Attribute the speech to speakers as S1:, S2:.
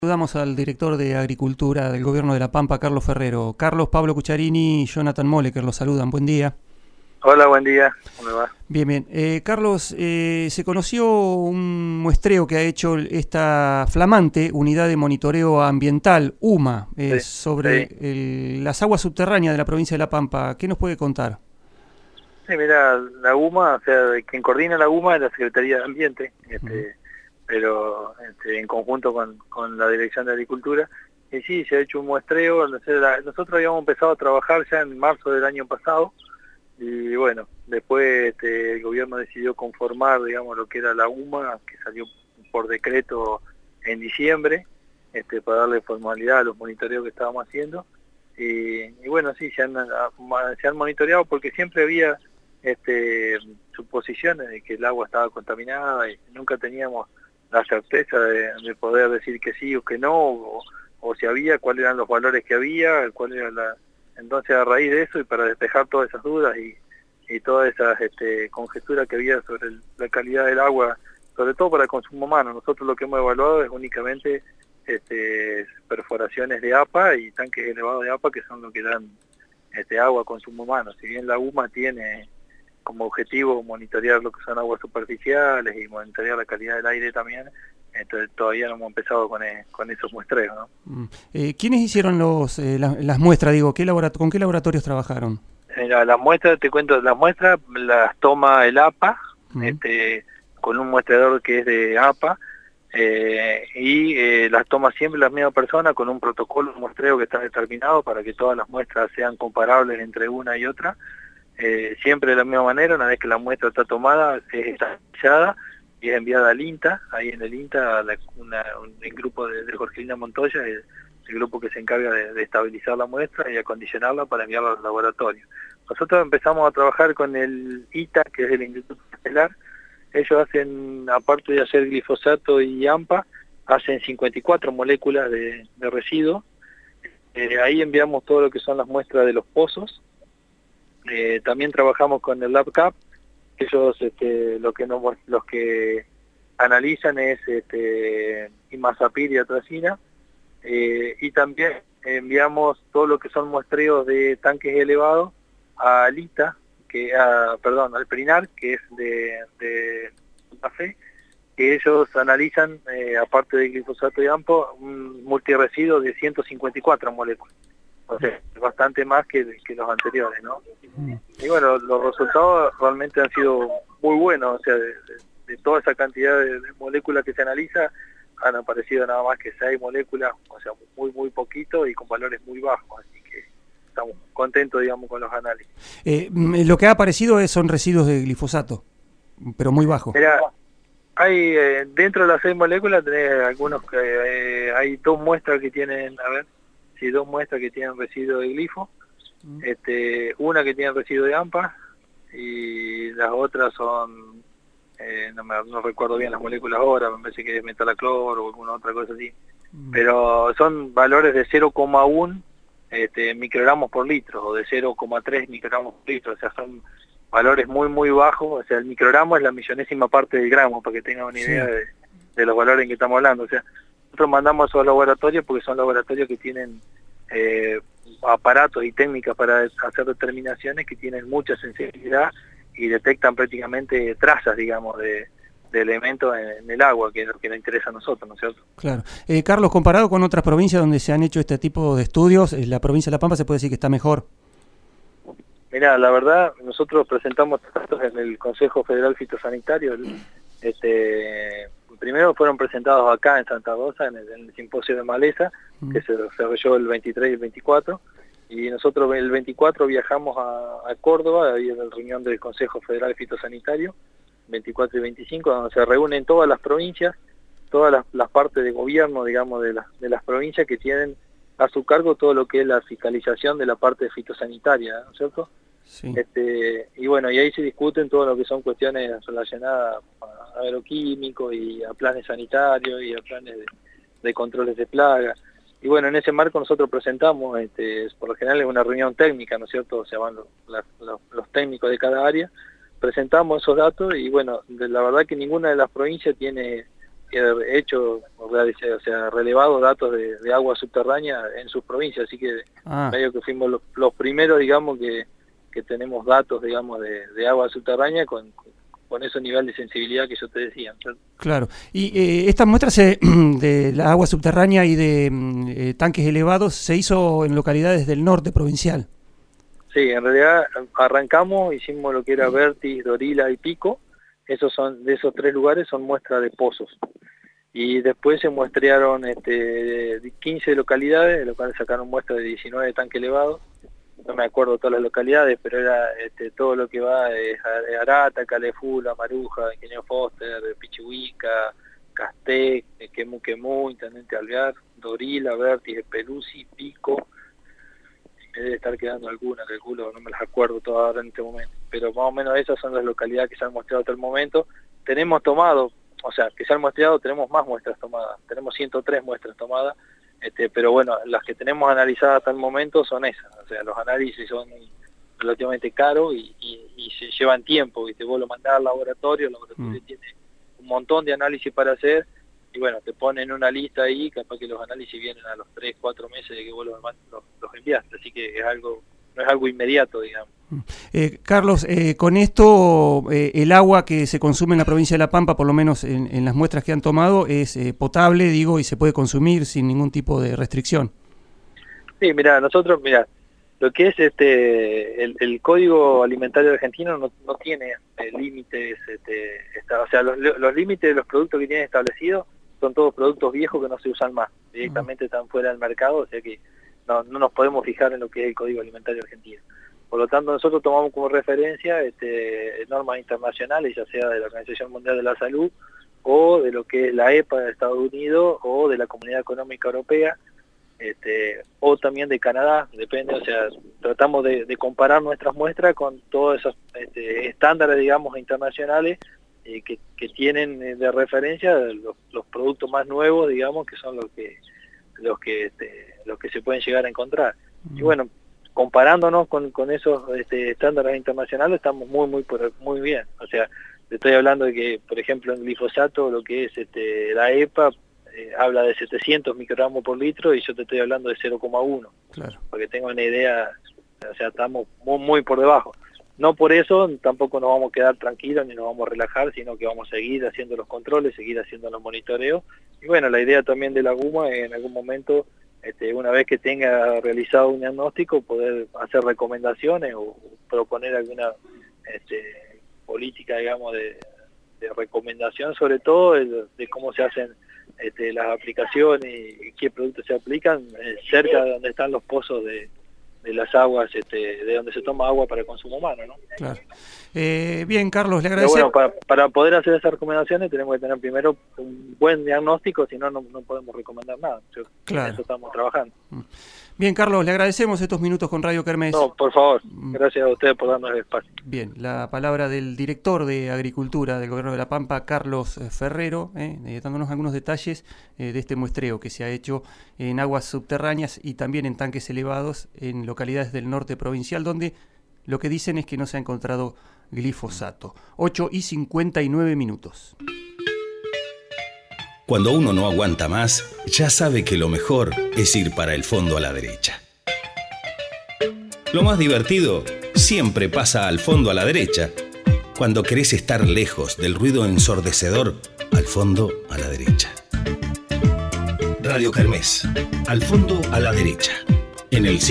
S1: Saludamos al director de Agricultura del Gobierno de La Pampa, Carlos Ferrero. Carlos, Pablo Cucharini y Jonathan Moleker los saludan. Buen día.
S2: Hola, buen día. ¿Cómo le va?
S1: Bien, bien. Carlos, se conoció un muestreo que ha hecho esta flamante Unidad de Monitoreo Ambiental, UMA,
S2: Sí,
S1: sobre
S2: sí.
S1: las aguas subterráneas de la provincia de La Pampa. ¿Qué nos puede contar?
S2: Sí, mira, la UMA, o sea, quien coordina la UMA es la Secretaría de Ambiente,
S1: Uh-huh.
S2: pero en conjunto con la Dirección de Agricultura. Y sí, se ha hecho un muestreo. Nosotros habíamos empezado a trabajar ya en marzo del año pasado, y bueno, después el gobierno decidió conformar, digamos, lo que era la UMA, que salió por decreto en diciembre, para darle formalidad a los monitoreos que estábamos haciendo. Y bueno, sí, se han monitoreado porque siempre había suposiciones de que el agua estaba contaminada y nunca teníamos la certeza de poder decir que sí o que no, o si había, cuáles eran los valores que había, cuál era Entonces, a raíz de eso, y para despejar todas esas dudas y todas esas conjeturas que había sobre la calidad del agua, sobre todo para el consumo humano, nosotros lo que hemos evaluado es únicamente perforaciones de APA y tanques elevados de APA, que son lo que dan agua a consumo humano. Si bien la UMA tiene como objetivo monitorear lo que son aguas superficiales y monitorear la calidad del aire también, entonces todavía no hemos empezado con esos muestreos, ¿no?
S1: ¿Quiénes hicieron las muestras? Digo, ¿con qué laboratorios trabajaron?
S2: Las muestras, te cuento, las muestras las toma el APA,
S1: Uh-huh.
S2: con un muestreador que es de APA, las toma siempre la misma persona con un protocolo, un muestreo que está determinado para que todas las muestras sean comparables entre una y otra, siempre de la misma manera. Una vez que la muestra está tomada, es estabilizada y es enviada al INTA. Ahí en el INTA, el grupo de Jorgelina Montoya, el grupo que se encarga de estabilizar la muestra y acondicionarla para enviarla al laboratorio. Nosotros empezamos a trabajar con el ITA, que es el Instituto Estelar. Ellos hacen, aparte de hacer glifosato y AMPA, hacen 54 moléculas de residuos. Ahí enviamos todo lo que son las muestras de los pozos. También trabajamos con el LabCap. Ellos los que analizan es imazapir y atrazina. Y también enviamos todo lo que son muestreos de tanques elevados a Alita, al Perinar, que es de Santa Fe, que ellos analizan, aparte de glifosato y AMPO, un multiresiduo de 154 moléculas. O sea, bastante más que los anteriores, ¿no? Y bueno, los resultados realmente han sido muy buenos. O sea, de toda esa cantidad de moléculas que se analiza, han aparecido nada más que 6 moléculas, o sea, muy poquito y con valores muy bajos, así que estamos contentos, digamos, con los análisis.
S1: Lo que ha aparecido son residuos de glifosato, pero muy bajos.
S2: Mira, hay dentro de las 6 moléculas tenés algunos que hay 2 muestras que tienen, dos muestras que tienen residuo de glifo, una que tiene residuo de AMPA, y las otras son, no recuerdo bien las moléculas ahora, me parece que es metalacloro o alguna otra cosa así, pero son valores de 0,1 microgramos por litro, o de 0,3 microgramos por litro. O sea, son valores muy bajos. O sea, el microgramo es la millonésima parte del gramo, para que tengan una idea de los valores en que estamos hablando. O sea, nosotros mandamos a esos laboratorios porque son laboratorios que tienen aparatos y técnicas para hacer determinaciones, que tienen mucha sensibilidad y detectan prácticamente trazas, digamos, de elementos en el agua, que es lo que nos interesa a nosotros, ¿no es cierto?
S1: Claro. Carlos, comparado con otras provincias donde se han hecho este tipo de estudios, la provincia de La Pampa se puede decir que está mejor.
S2: Mira, la verdad, nosotros presentamos datos en el Consejo Federal Fitosanitario. Primero fueron presentados acá en Santa Rosa, en el simposio de maleza, que se desarrolló el 23 y el 24, y nosotros el 24 viajamos a Córdoba, ahí en la reunión del Consejo Federal Fitosanitario, 24 y 25, donde se reúnen todas las provincias, todas las partes de gobierno, digamos, de las provincias, que tienen a su cargo todo lo que es la fiscalización de la parte fitosanitaria, ¿no es cierto?
S1: Sí.
S2: Y bueno, y ahí se discuten todo lo que son cuestiones relacionadas a agroquímicos y a planes sanitarios y a planes de controles de plagas. Y bueno, en ese marco nosotros presentamos, por lo general es una reunión técnica, ¿no es cierto? O sea, van los técnicos de cada área, presentamos esos datos y bueno, la verdad que ninguna de las provincias tiene hecho, o sea, relevado datos de agua subterránea en sus provincias, así que medio que fuimos los primeros, digamos, que tenemos datos, digamos, de agua subterránea con ese nivel de sensibilidad que yo te decía.
S1: Claro. Y estas muestras de la agua subterránea y de tanques elevados se hizo en localidades del norte provincial.
S2: Sí, en realidad arrancamos, hicimos lo que era Vértiz, Dorila y Pico. De esos 3 lugares son muestras de pozos. Y después se muestrearon 15 localidades, de los cuales sacaron muestras de 19 tanques elevados. No me acuerdo todas las localidades, pero era todo lo que va de Arata, Calefula, Maruja, Ingeniero Foster, Pichihuica, Castec, Quemú, Intendente Alvear, Dorila, Vértiz, Espeluzzi, Pico. Me debe estar quedando alguna, calculo, no me las acuerdo todas ahora en este momento. Pero más o menos esas son las localidades que se han mostrado hasta el momento. Tenemos tomado, o sea, que se han mostrado, tenemos más muestras tomadas. Tenemos 103 muestras tomadas. Pero bueno, las que tenemos analizadas hasta el momento son esas, o sea, los análisis son relativamente caros y se llevan tiempo, ¿viste? Vos lo mandás al laboratorio, el laboratorio tiene un montón de análisis para hacer, y bueno, te ponen una lista ahí, capaz que los análisis vienen a los 3-4 meses de que vos los enviaste, así que no es algo inmediato, digamos.
S1: Carlos, con esto el agua que se consume en la provincia de La Pampa, por lo menos en las muestras que han tomado, es potable, digo, y se puede consumir sin ningún tipo de restricción. Sí,
S2: nosotros, lo que es el Código Alimentario Argentino no tiene límites, o sea, los límites de los productos que tienen establecidos son todos productos viejos que no se usan más, directamente están fuera del mercado, o sea que no nos podemos fijar en lo que es el Código Alimentario Argentino. Por lo tanto, nosotros tomamos como referencia normas internacionales, ya sea de la Organización Mundial de la Salud, o de lo que es la EPA de Estados Unidos, o de la Comunidad Económica Europea, o también de Canadá, depende, o sea, tratamos de comparar nuestras muestras con todos esos estándares, digamos, internacionales, que tienen de referencia los productos más nuevos, digamos, que son los que se pueden llegar a encontrar. Y bueno, comparándonos con esos estándares internacionales estamos muy bien. O sea, te estoy hablando de que, por ejemplo, en glifosato, lo que es la EPA habla de 700 microgramos por litro y yo te estoy hablando de 0,1. Claro. Porque tengo una idea, o sea, estamos muy por debajo. No por eso tampoco nos vamos a quedar tranquilos ni nos vamos a relajar, sino que vamos a seguir haciendo los controles, seguir haciendo los monitoreos. Y bueno, la idea también de la GUMA es en algún momento, una vez que tenga realizado un diagnóstico, poder hacer recomendaciones o proponer alguna política, digamos, de recomendación, sobre todo de cómo se hacen las aplicaciones y qué productos se aplican cerca de donde están los pozos de las aguas, de donde se toma agua para el consumo humano, ¿no? Claro.
S1: Bien, Carlos, le agradecemos.
S2: Pero bueno, para poder hacer esas recomendaciones tenemos que tener primero un buen diagnóstico, si no podemos recomendar nada.
S1: Claro.
S2: En eso estamos trabajando.
S1: Bien, Carlos, le agradecemos estos minutos con Radio Kermés.
S2: No, por favor, gracias a ustedes por darnos el espacio.
S1: Bien, la palabra del director de Agricultura del Gobierno de La Pampa, Carlos Ferrero, dándonos algunos detalles de este muestreo que se ha hecho en aguas subterráneas y también en tanques elevados en localidades del norte provincial, donde lo que dicen es que no se ha encontrado glifosato. 8:59.
S3: Cuando uno no aguanta más, ya sabe que lo mejor es ir para el fondo a la derecha. Lo más divertido siempre pasa al fondo a la derecha. Cuando querés estar lejos del ruido ensordecedor, al fondo a la derecha. Radio Kermés, al fondo a la derecha. En el